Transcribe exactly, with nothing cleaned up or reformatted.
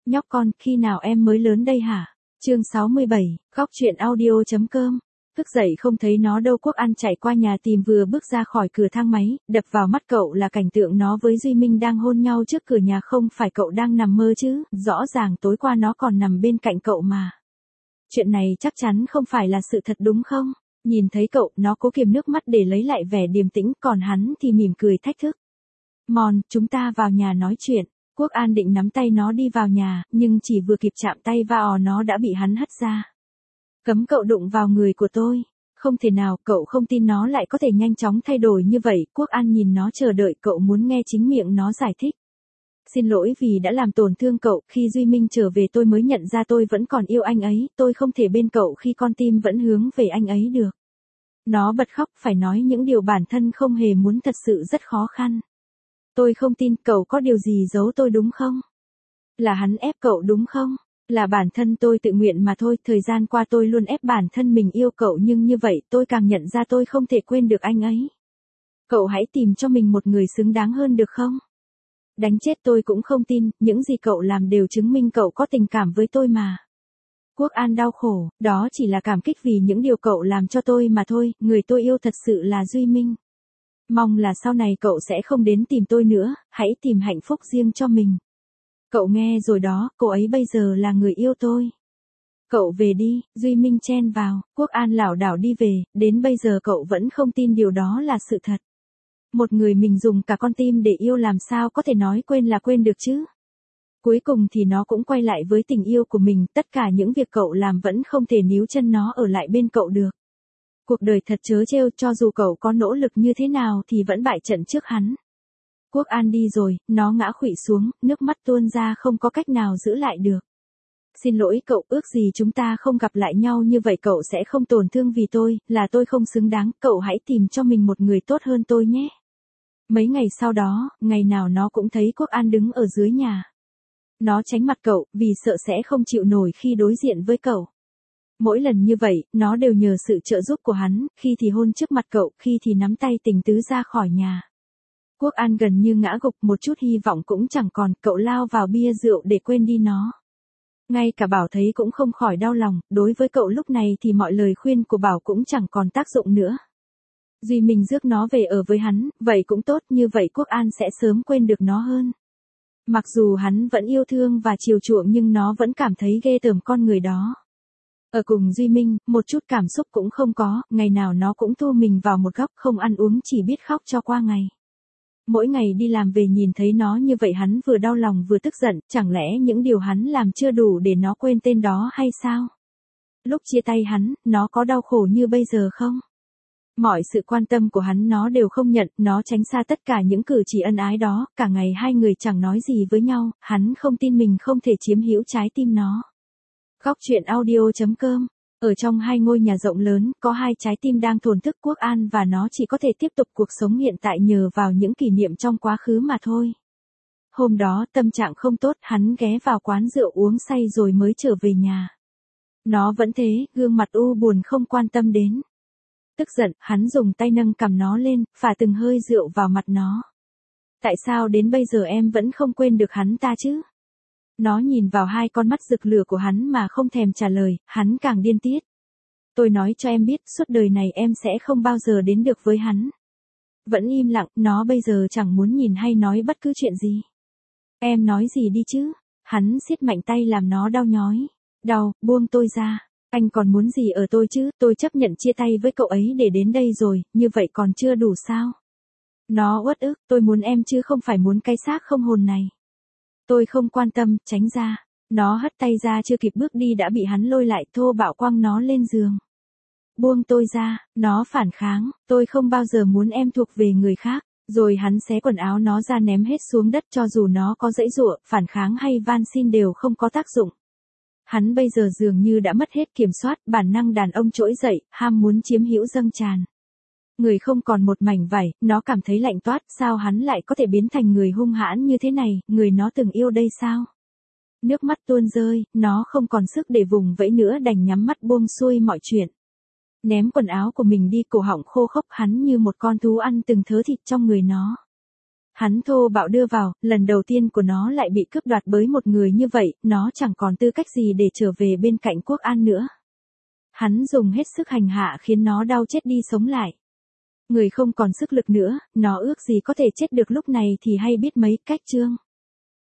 Nhóc con, khi nào em mới lớn đây hả? Chương sáu mươi bảy, góc truyện audio chấm com. Thức dậy không thấy nó đâu. Quốc An chạy qua nhà tìm, vừa bước ra khỏi cửa thang máy, đập vào mắt cậu là cảnh tượng nó với Duy Minh đang hôn nhau trước cửa nhà. Không phải cậu đang nằm mơ chứ, rõ ràng tối qua nó còn nằm bên cạnh cậu mà. Chuyện này chắc chắn không phải là sự thật đúng không? Nhìn thấy cậu, nó cố kiềm nước mắt để lấy lại vẻ điềm tĩnh, còn hắn thì mỉm cười thách thức. Mòn, chúng ta vào nhà nói chuyện. Quốc An định nắm tay nó đi vào nhà, nhưng chỉ vừa kịp chạm tay vào nó đã bị hắn hất ra. Cấm cậu đụng vào người của tôi. Không thể nào, cậu không tin nó lại có thể nhanh chóng thay đổi như vậy. Quốc An nhìn nó chờ đợi cậu muốn nghe chính miệng nó giải thích. Xin lỗi vì đã làm tổn thương cậu, khi Duy Minh trở về tôi mới nhận ra tôi vẫn còn yêu anh ấy, tôi không thể bên cậu khi con tim vẫn hướng về anh ấy được. Nó bật khóc, phải nói những điều bản thân không hề muốn thật sự rất khó khăn. Tôi không tin, cậu có điều gì giấu tôi đúng không? Là hắn ép cậu đúng không? Là bản thân tôi tự nguyện mà thôi, thời gian qua tôi luôn ép bản thân mình yêu cậu, nhưng như vậy tôi càng nhận ra tôi không thể quên được anh ấy. Cậu hãy tìm cho mình một người xứng đáng hơn được không? Đánh chết tôi cũng không tin, những gì cậu làm đều chứng minh cậu có tình cảm với tôi mà. Quốc An đau khổ, đó chỉ là cảm kích vì những điều cậu làm cho tôi mà thôi, người tôi yêu thật sự là Duy Minh. Mong là sau này cậu sẽ không đến tìm tôi nữa, hãy tìm hạnh phúc riêng cho mình. Cậu nghe rồi đó, cô ấy bây giờ là người yêu tôi. Cậu về đi, Duy Minh chen vào. Quốc An lảo đảo đi về, đến bây giờ cậu vẫn không tin điều đó là sự thật. Một người mình dùng cả con tim để yêu làm sao có thể nói quên là quên được chứ. Cuối cùng thì nó cũng quay lại với tình yêu của mình, tất cả những việc cậu làm vẫn không thể níu chân nó ở lại bên cậu được. Cuộc đời thật trớ trêu, cho dù cậu có nỗ lực như thế nào thì vẫn bại trận trước hắn. Quốc An đi rồi, nó ngã khuỵu xuống, nước mắt tuôn ra không có cách nào giữ lại được. Xin lỗi cậu, ước gì chúng ta không gặp lại nhau như vậy, cậu sẽ không tổn thương vì tôi, là tôi không xứng đáng, cậu hãy tìm cho mình một người tốt hơn tôi nhé. Mấy ngày sau đó, ngày nào nó cũng thấy Quốc An đứng ở dưới nhà. Nó tránh mặt cậu, vì sợ sẽ không chịu nổi khi đối diện với cậu. Mỗi lần như vậy, nó đều nhờ sự trợ giúp của hắn, khi thì hôn trước mặt cậu, khi thì nắm tay tình tứ ra khỏi nhà. Quốc An gần như ngã gục, một chút hy vọng cũng chẳng còn, cậu lao vào bia rượu để quên đi nó. Ngay cả Bảo thấy cũng không khỏi đau lòng, đối với cậu lúc này thì mọi lời khuyên của Bảo cũng chẳng còn tác dụng nữa. Duy Minh rước nó về ở với hắn, vậy cũng tốt, như vậy Quốc An sẽ sớm quên được nó hơn. Mặc dù hắn vẫn yêu thương và chiều chuộng nhưng nó vẫn cảm thấy ghê tởm con người đó. Ở cùng Duy Minh, một chút cảm xúc cũng không có, ngày nào nó cũng thu mình vào một góc, không ăn uống, chỉ biết khóc cho qua ngày. Mỗi ngày đi làm về nhìn thấy nó như vậy hắn vừa đau lòng vừa tức giận, chẳng lẽ những điều hắn làm chưa đủ để nó quên tên đó hay sao? Lúc chia tay hắn, nó có đau khổ như bây giờ không? Mọi sự quan tâm của hắn nó đều không nhận, nó tránh xa tất cả những cử chỉ ân ái đó, cả ngày hai người chẳng nói gì với nhau, hắn không tin mình không thể chiếm hữu trái tim nó. Góc truyện audio chấm com. Ở trong hai ngôi nhà rộng lớn, có hai trái tim đang thổn thức. Quốc An và nó chỉ có thể tiếp tục cuộc sống hiện tại nhờ vào những kỷ niệm trong quá khứ mà thôi. Hôm đó, tâm trạng không tốt, hắn ghé vào quán rượu uống say rồi mới trở về nhà. Nó vẫn thế, gương mặt u buồn không quan tâm đến. Tức giận, hắn dùng tay nâng cằm nó lên, phả từng hơi rượu vào mặt nó. Tại sao đến bây giờ em vẫn không quên được hắn ta chứ? Nó nhìn vào hai con mắt rực lửa của hắn mà không thèm trả lời, hắn càng điên tiết. Tôi nói cho em biết, suốt đời này em sẽ không bao giờ đến được với hắn. Vẫn im lặng, nó bây giờ chẳng muốn nhìn hay nói bất cứ chuyện gì. Em nói gì đi chứ? Hắn siết mạnh tay làm nó đau nhói. Đau, buông tôi ra. Anh còn muốn gì ở tôi chứ? Tôi chấp nhận chia tay với cậu ấy để đến đây rồi, như vậy còn chưa đủ sao? Nó uất ức, tôi muốn em chứ không phải muốn cái xác không hồn này. Tôi không quan tâm, tránh ra. Nó hất tay ra, chưa kịp bước đi đã bị hắn lôi lại, thô bạo quăng nó lên giường. Buông tôi ra, nó phản kháng, tôi không bao giờ muốn em thuộc về người khác. Rồi hắn xé quần áo nó ra ném hết xuống đất, cho dù nó có giãy giụa, phản kháng hay van xin đều không có tác dụng. Hắn bây giờ dường như đã mất hết kiểm soát, bản năng đàn ông trỗi dậy, ham muốn chiếm hữu dâng tràn. Người không còn một mảnh vải, nó cảm thấy lạnh toát, sao hắn lại có thể biến thành người hung hãn như thế này, người nó từng yêu đây sao? Nước mắt tuôn rơi, nó không còn sức để vùng vẫy nữa, đành nhắm mắt buông xuôi mọi chuyện. Ném quần áo của mình đi, cổ họng khô khốc, hắn như một con thú ăn từng thớ thịt trong người nó. Hắn thô bạo đưa vào, lần đầu tiên của nó lại bị cướp đoạt bởi một người như vậy, nó chẳng còn tư cách gì để trở về bên cạnh Quốc An nữa. Hắn dùng hết sức hành hạ khiến nó đau chết đi sống lại. Người không còn sức lực nữa, nó ước gì có thể chết được lúc này thì hay biết mấy cách chương.